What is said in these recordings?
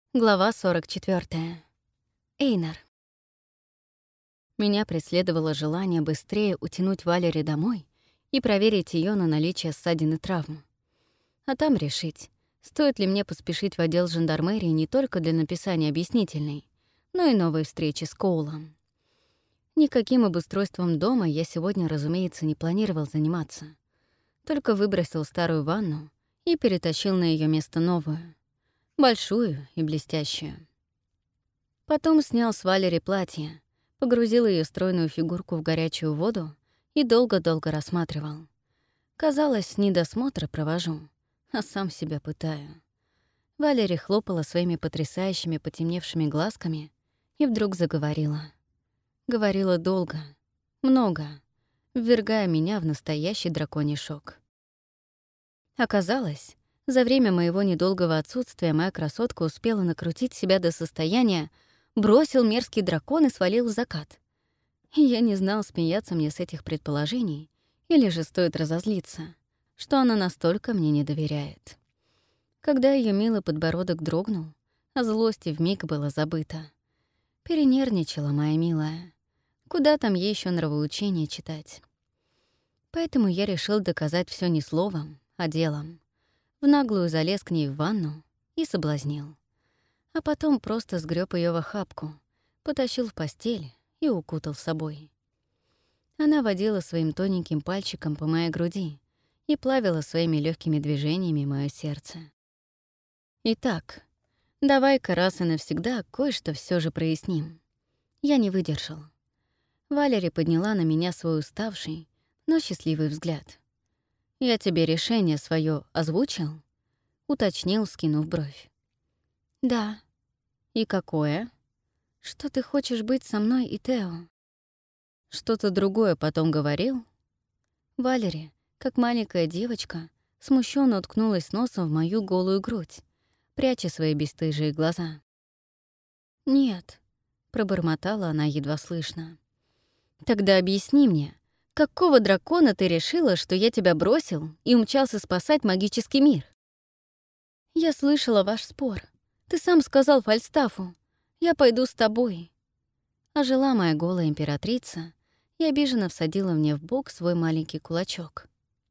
Глава 44. Эйнар. Меня преследовало желание быстрее утянуть Валери домой и проверить ее на наличие ссадин и травм. А там решить, стоит ли мне поспешить в отдел жандармерии не только для написания объяснительной, но и новой встречи с Коулом. Никаким обустройством дома я сегодня, разумеется, не планировал заниматься. Только выбросил старую ванну и перетащил на ее место новую. Большую и блестящую. Потом снял с Валери платье, погрузил ее стройную фигурку в горячую воду и долго-долго рассматривал. Казалось, не досмотра провожу, а сам себя пытаю. Валери хлопала своими потрясающими потемневшими глазками и вдруг заговорила. Говорила долго, много, ввергая меня в настоящий драконий шок. Оказалось, за время моего недолгого отсутствия моя красотка успела накрутить себя до состояния «бросил мерзкий дракон и свалил в закат». И я не знал, смеяться мне с этих предположений или же стоит разозлиться, что она настолько мне не доверяет. Когда ее милый подбородок дрогнул, а злости вмиг было забыто. Перенервничала моя милая. Куда там ей еще нравоучение читать? Поэтому я решил доказать все не словом, а делом. В наглую залез к ней в ванну и соблазнил. А потом просто сгреб ее в охапку, потащил в постель и укутал с собой. Она водила своим тоненьким пальчиком по моей груди и плавила своими легкими движениями мое сердце. Итак, давай-ка раз и навсегда кое-что все же проясним. Я не выдержал. Валери подняла на меня свой уставший, но счастливый взгляд. «Я тебе решение свое озвучил?» — уточнил, скинув бровь. «Да». «И какое?» «Что ты хочешь быть со мной и Тео?» «Что-то другое потом говорил?» Валери, как маленькая девочка, смущенно уткнулась носом в мою голую грудь, пряча свои бесстыжие глаза. «Нет», — пробормотала она едва слышно. «Тогда объясни мне, какого дракона ты решила, что я тебя бросил и умчался спасать магический мир?» «Я слышала ваш спор. Ты сам сказал Фальстафу. Я пойду с тобой». Ожила моя голая императрица и обиженно всадила мне в бок свой маленький кулачок.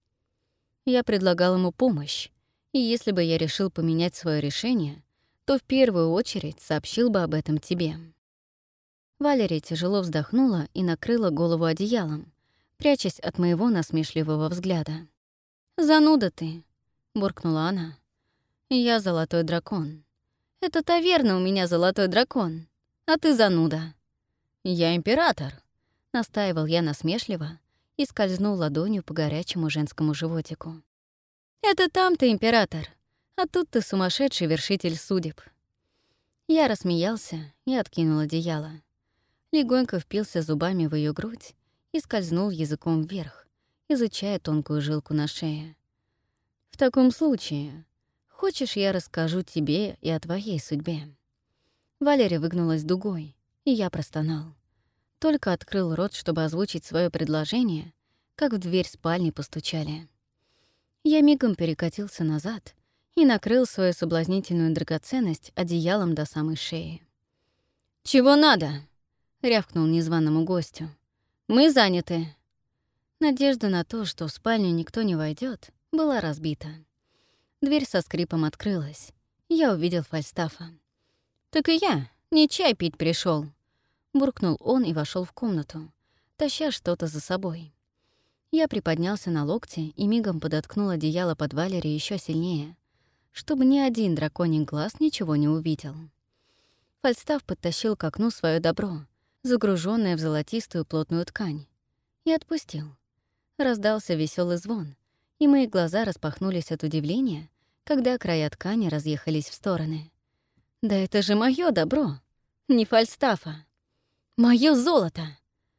Я предлагал ему помощь, и если бы я решил поменять свое решение, то в первую очередь сообщил бы об этом тебе. Валери тяжело вздохнула и накрыла голову одеялом, прячась от моего насмешливого взгляда. «Зануда ты», — буркнула она. «Я золотой дракон. Это таверна у меня золотой дракон, а ты зануда». «Я император», — настаивал я насмешливо и скользнул ладонью по горячему женскому животику. «Это там ты император, а тут ты сумасшедший вершитель судеб». Я рассмеялся и откинул одеяло. Легонько впился зубами в ее грудь и скользнул языком вверх, изучая тонкую жилку на шее. «В таком случае, хочешь, я расскажу тебе и о твоей судьбе?» Валерия выгнулась дугой, и я простонал. Только открыл рот, чтобы озвучить свое предложение, как в дверь спальни постучали. Я мигом перекатился назад и накрыл свою соблазнительную драгоценность одеялом до самой шеи. «Чего надо?» — рявкнул незваному гостю. «Мы заняты». Надежда на то, что в спальню никто не войдет, была разбита. Дверь со скрипом открылась. Я увидел Фальстафа. «Так и я, не чай пить пришел, буркнул он и вошел в комнату, таща что-то за собой. Я приподнялся на локте и мигом подоткнул одеяло под Валери еще сильнее, чтобы ни один драконий глаз ничего не увидел. Фальстаф подтащил к окну свое добро, загруженное в золотистую плотную ткань, и отпустил. Раздался веселый звон, и мои глаза распахнулись от удивления, когда края ткани разъехались в стороны. «Да это же моё добро, не Фальстафа! Моё золото!»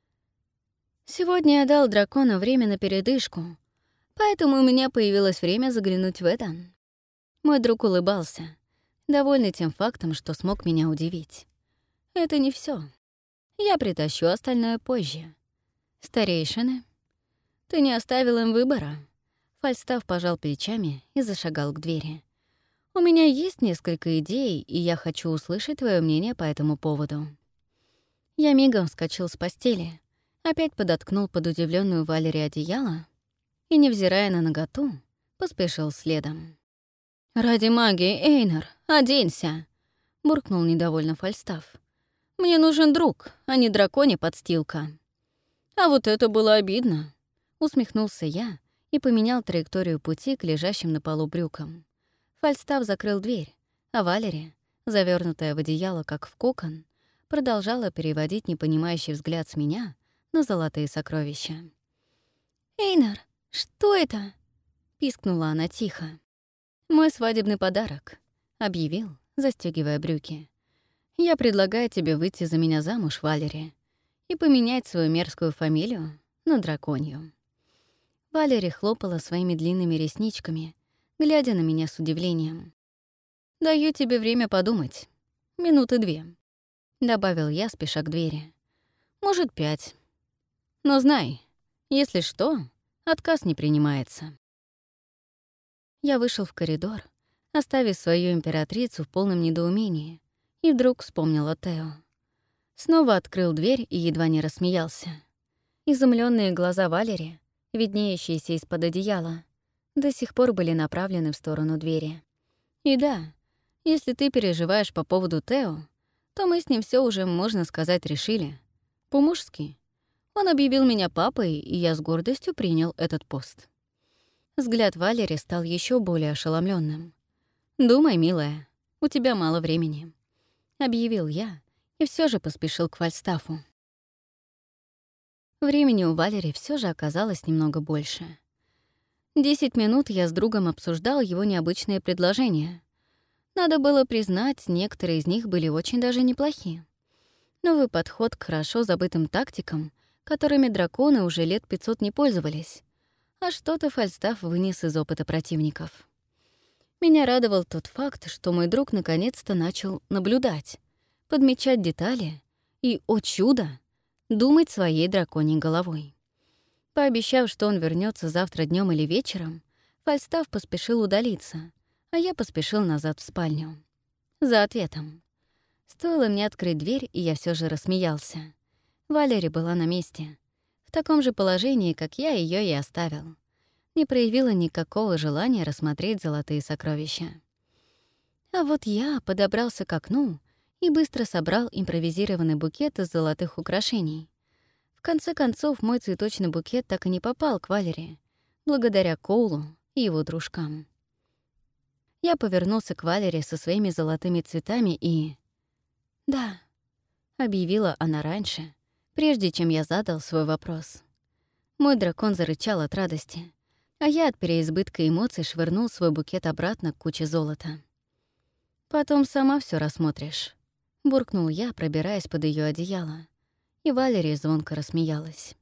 Сегодня я дал дракону время на передышку, поэтому у меня появилось время заглянуть в это. Мой друг улыбался, довольный тем фактом, что смог меня удивить. Это не все. Я притащу остальное позже. Старейшины? Ты не оставил им выбора. Фальстаф пожал плечами и зашагал к двери. У меня есть несколько идей, и я хочу услышать твое мнение по этому поводу». Я мигом вскочил с постели, опять подоткнул под удивленную Валери одеяло и, невзирая на наготу, поспешил следом. «Ради магии, Эйнар, оденься!» — буркнул недовольно Фальстаф. «Мне нужен друг, а не драконий подстилка». «А вот это было обидно!» — усмехнулся я и поменял траекторию пути к лежащим на полу брюкам. Фальстаф закрыл дверь, а Валери, завернутая в одеяло как в кокон, продолжала переводить непонимающий взгляд с меня на золотые сокровища. «Эйнар, что это?» — пискнула она тихо. «Мой свадебный подарок», — объявил, застёгивая брюки. «Я предлагаю тебе выйти за меня замуж, Валери, и поменять свою мерзкую фамилию на драконью». Валери хлопала своими длинными ресничками, глядя на меня с удивлением. «Даю тебе время подумать. 2 минуты», — добавил я, спеша к двери. «Может, 5. Но знай, если что, отказ не принимается». Я вышел в коридор, оставив свою императрицу в полном недоумении, и вдруг вспомнил о Тео. Снова открыл дверь и едва не рассмеялся. Изумленные глаза Валери, виднеющиеся из-под одеяла, до сих пор были направлены в сторону двери. И да, если ты переживаешь по поводу Тео, то мы с ним все уже, можно сказать, решили. По-мужски. Он объявил меня папой, и я с гордостью принял этот пост. Взгляд Валери стал еще более ошеломленным. «Думай, милая, у тебя мало времени», — объявил я и все же поспешил к Фальстафу. Времени у Валери все же оказалось немного больше. 10 минут я с другом обсуждал его необычные предложения. Надо было признать, некоторые из них были очень даже неплохи. Новый подход к хорошо забытым тактикам, которыми драконы уже лет 500 не пользовались, а что-то Фальстаф вынес из опыта противников. Меня радовал тот факт, что мой друг наконец-то начал наблюдать, подмечать детали и, о чудо, думать своей драконьей головой. Пообещав, что он вернется завтра днем или вечером, Фальстаф поспешил удалиться, а я поспешил назад в спальню. За ответом. Стоило мне открыть дверь, и я все же рассмеялся. Валери была на месте. В таком же положении, как я ее и оставил. Не проявила никакого желания рассмотреть золотые сокровища. А вот я подобрался к окну и быстро собрал импровизированный букет из золотых украшений. В конце концов, мой цветочный букет так и не попал к Валери, благодаря Коулу и его дружкам. Я повернулся к Валери со своими золотыми цветами и... «Да», — объявила она раньше, прежде чем я задал свой вопрос. Мой дракон зарычал от радости, а я от переизбытка эмоций швырнул свой букет обратно к куче золота. «Потом сама все рассмотришь», — буркнул я, пробираясь под ее одеяло. И Валерия звонко рассмеялась.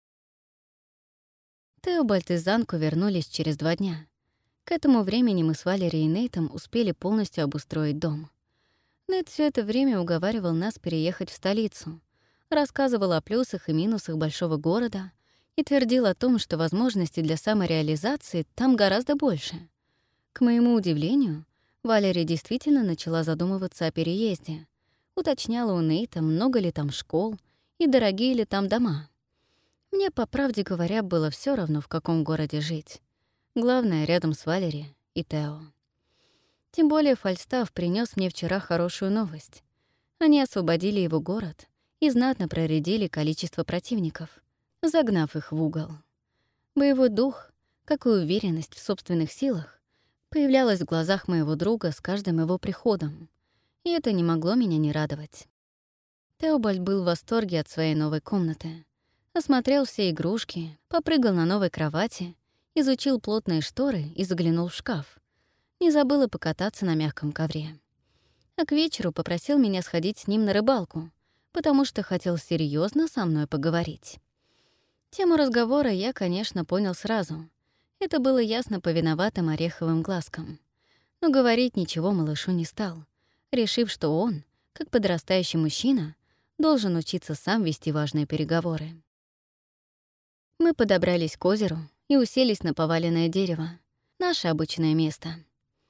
Теобальд и Занку вернулись через 2 дня. К этому времени мы с Валерией и Нейтом успели полностью обустроить дом. Нейт все это время уговаривал нас переехать в столицу, рассказывал о плюсах и минусах большого города и твердил о том, что возможностей для самореализации там гораздо больше. К моему удивлению, Валерия действительно начала задумываться о переезде, уточняла у Нейта, много ли там школ и дорогие ли там дома. Мне, по правде говоря, было все равно, в каком городе жить. Главное, рядом с Валери и Тео. Тем более Фальстаф принес мне вчера хорошую новость. Они освободили его город и знатно проредили количество противников, загнав их в угол. Боевой дух, как и уверенность в собственных силах, появлялась в глазах моего друга с каждым его приходом, и это не могло меня не радовать. Теобальд был в восторге от своей новой комнаты. Осмотрел все игрушки, попрыгал на новой кровати, изучил плотные шторы и заглянул в шкаф. Не забыл и покататься на мягком ковре. А к вечеру попросил меня сходить с ним на рыбалку, потому что хотел серьезно со мной поговорить. Тему разговора я, конечно, понял сразу. Это было ясно по виноватым ореховым глазкам. Но говорить ничего малышу не стал, решив, что он, как подрастающий мужчина, должен учиться сам вести важные переговоры. Мы подобрались к озеру и уселись на поваленное дерево, наше обычное место.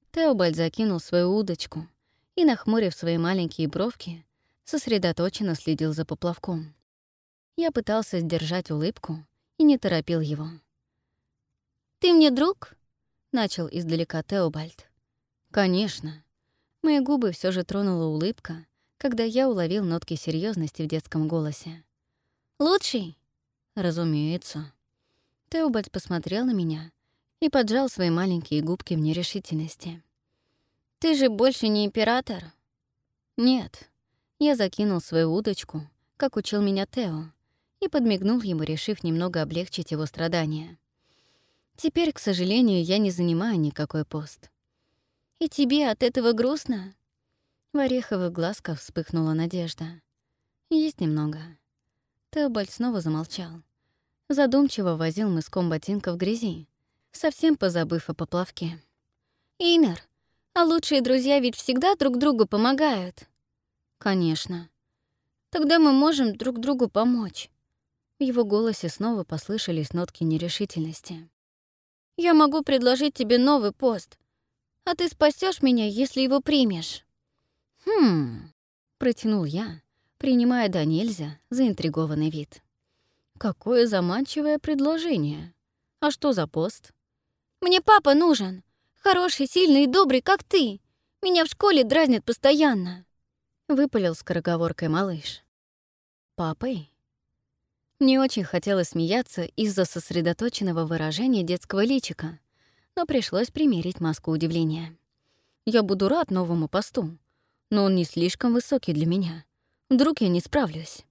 Теобальд закинул свою удочку и, нахмурив свои маленькие бровки, сосредоточенно следил за поплавком. Я пытался сдержать улыбку и не торопил его. «Ты мне друг?» — начал издалека Теобальд. «Конечно». Мои губы все же тронула улыбка, когда я уловил нотки серьезности в детском голосе. «Лучший?» «Разумеется». Теобальд посмотрел на меня и поджал свои маленькие губки в нерешительности. «Ты же больше не император?» «Нет». Я закинул свою удочку, как учил меня Тео, и подмигнул ему, решив немного облегчить его страдания. «Теперь, к сожалению, я не занимаю никакой пост». «И тебе от этого грустно?» В ореховых глазках вспыхнула надежда. «Есть немного». Теобальд снова замолчал. Задумчиво возил мыском ботинка в грязи, совсем позабыв о поплавке. «Инер, а лучшие друзья ведь всегда друг другу помогают». «Конечно». «Тогда мы можем друг другу помочь». В его голосе снова послышались нотки нерешительности. «Я могу предложить тебе новый пост, а ты спасешь меня, если его примешь». Протянул я, принимая до нельзя заинтригованный вид. «Какое заманчивое предложение. А что за пост?» «Мне папа нужен. Хороший, сильный и добрый, как ты. Меня в школе дразнят постоянно», — выпалил скороговоркой малыш. «Папой?» Мне очень хотелось смеяться из-за сосредоточенного выражения детского личика, но пришлось примерить маску удивления. «Я буду рад новому посту, но он не слишком высокий для меня. Вдруг я не справлюсь».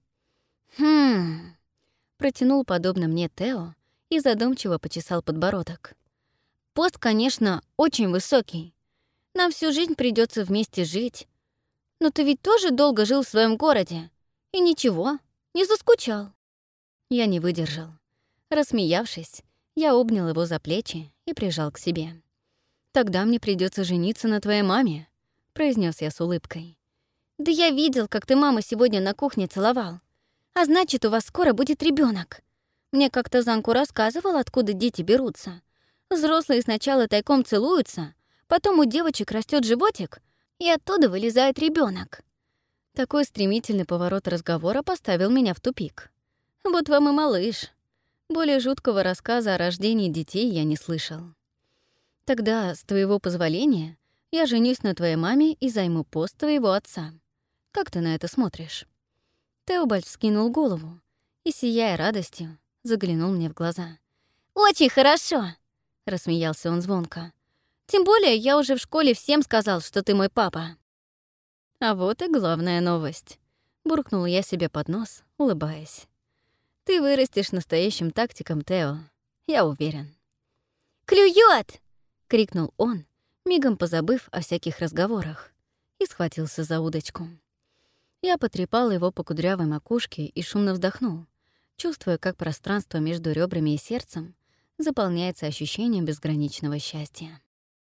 Протянул подобно мне Тео и задумчиво почесал подбородок. «Пост, конечно, очень высокий. Нам всю жизнь придется вместе жить. Но ты ведь тоже долго жил в своем городе. И ничего, не заскучал». Я не выдержал. Рассмеявшись, я обнял его за плечи и прижал к себе. «Тогда мне придется жениться на твоей маме», — произнес я с улыбкой. «Да я видел, как ты маму сегодня на кухне целовал. А значит, у вас скоро будет ребенок. Мне как-то Занку рассказывал, откуда дети берутся. Взрослые сначала тайком целуются, потом у девочек растет животик, и оттуда вылезает ребенок. Такой стремительный поворот разговора поставил меня в тупик. Вот вам и малыш. Более жуткого рассказа о рождении детей я не слышал. Тогда, с твоего позволения, я женюсь на твоей маме и займу пост твоего отца. Как ты на это смотришь?» Теобальд вскинул голову и, сияя радостью, заглянул мне в глаза. «Очень хорошо!» — рассмеялся он звонко. «Тем более я уже в школе всем сказал, что ты мой папа». «А вот и главная новость», — буркнул я себе под нос, улыбаясь. «Ты вырастешь настоящим тактиком, Тео, я уверен». «Клюёт!» — крикнул он, мигом позабыв о всяких разговорах, и схватился за удочку. Я потрепал его по кудрявой макушке и шумно вздохнул, чувствуя, как пространство между ребрами и сердцем заполняется ощущением безграничного счастья.